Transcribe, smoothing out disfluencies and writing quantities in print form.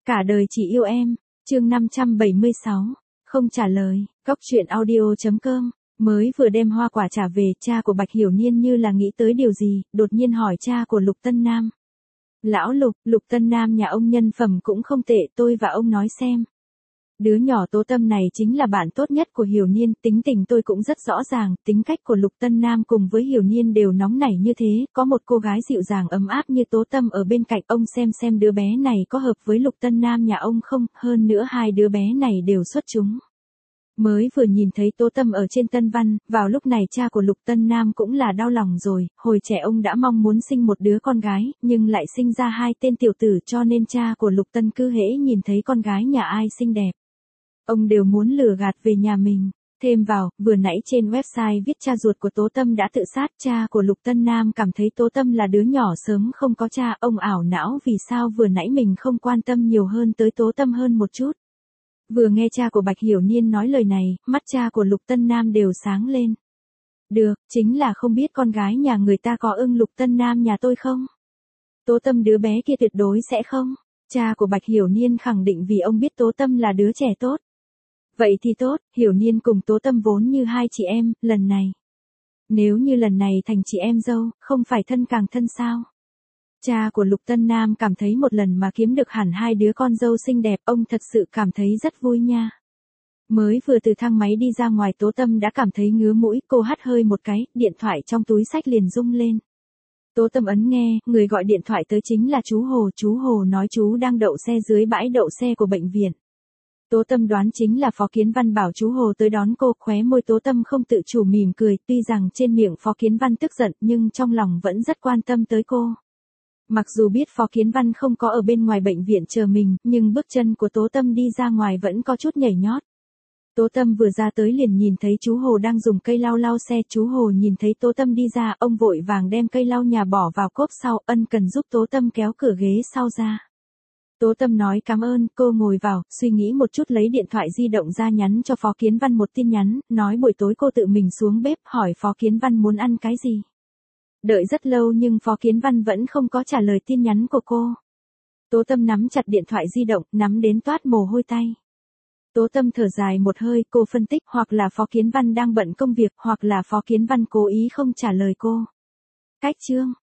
Cả đời chỉ yêu em, chương 576, không trả lời, Góc truyện audio.com. Mới vừa đem hoa quả trả về, cha của Bạch Hiểu Niên như là nghĩ tới điều gì, đột nhiên hỏi cha của Lục Tân Nam. Lão Lục, Lục Tân Nam nhà ông nhân phẩm cũng không tệ, tôi và ông nói xem. Đứa nhỏ Tố Tâm này chính là bạn tốt nhất của Hiểu Niên, tính tình tôi cũng rất rõ ràng, tính cách của Lục Tân Nam cùng với Hiểu Niên đều nóng nảy như thế, có một cô gái dịu dàng ấm áp như Tố Tâm ở bên cạnh, ông xem đứa bé này có hợp với Lục Tân Nam nhà ông không, hơn nữa hai đứa bé này đều xuất chúng. Mới vừa nhìn thấy Tố Tâm ở trên Tân Văn, vào lúc này cha của Lục Tân Nam cũng là đau lòng rồi, hồi trẻ ông đã mong muốn sinh một đứa con gái, nhưng lại sinh ra hai tên tiểu tử cho nên cha của Lục Tân cứ hễ nhìn thấy con gái nhà ai xinh đẹp, ông đều muốn lừa gạt về nhà mình. Thêm vào, vừa nãy trên website viết cha ruột của Tố Tâm đã tự sát, cha của Lục Tân Nam cảm thấy Tố Tâm là đứa nhỏ sớm không có cha, ông ảo não vì sao vừa nãy mình không quan tâm nhiều hơn tới Tố Tâm hơn một chút. Vừa nghe cha của Bạch Hiểu Niên nói lời này, mắt cha của Lục Tân Nam đều sáng lên. Được, chính là không biết con gái nhà người ta có ưng Lục Tân Nam nhà tôi không? Tố Tâm đứa bé kia tuyệt đối sẽ không. Cha của Bạch Hiểu Niên khẳng định vì ông biết Tố Tâm là đứa trẻ tốt. Vậy thì tốt, Hiểu Niên cùng Tố Tâm vốn như hai chị em, lần này. Nếu như lần này thành chị em dâu, không phải thân càng thân sao? Cha của Lục Tân Nam cảm thấy một lần mà kiếm được hẳn hai đứa con dâu xinh đẹp, ông thật sự cảm thấy rất vui nha. Mới vừa từ thang máy đi ra ngoài Tố Tâm đã cảm thấy ngứa mũi, cô hắt hơi một cái, điện thoại trong túi xách liền rung lên. Tố Tâm ấn nghe, người gọi điện thoại tới chính là chú Hồ nói chú đang đậu xe dưới bãi đậu xe của bệnh viện. Tố Tâm đoán chính là Phó Kiến Văn bảo chú Hồ tới đón cô, khóe môi Tố Tâm không tự chủ mỉm cười, tuy rằng trên miệng Phó Kiến Văn tức giận nhưng trong lòng vẫn rất quan tâm tới cô. Mặc dù biết Phó Kiến Văn không có ở bên ngoài bệnh viện chờ mình, nhưng bước chân của Tố Tâm đi ra ngoài vẫn có chút nhảy nhót. Tố Tâm vừa ra tới liền nhìn thấy chú Hồ đang dùng cây lau xe, chú Hồ nhìn thấy Tố Tâm đi ra, ông vội vàng đem cây lau nhà bỏ vào cốp sau, ân cần giúp Tố Tâm kéo cửa ghế sau ra. Tố Tâm nói cảm ơn, cô ngồi vào, suy nghĩ một chút lấy điện thoại di động ra nhắn cho Phó Kiến Văn một tin nhắn, nói buổi tối cô tự mình xuống bếp hỏi Phó Kiến Văn muốn ăn cái gì. Đợi rất lâu nhưng Phó Kiến Văn vẫn không có trả lời tin nhắn của cô. Tố Tâm nắm chặt điện thoại di động, nắm đến toát mồ hôi tay. Tố Tâm thở dài một hơi, cô phân tích hoặc là Phó Kiến Văn đang bận công việc, hoặc là Phó Kiến Văn cố ý không trả lời cô. Cách chương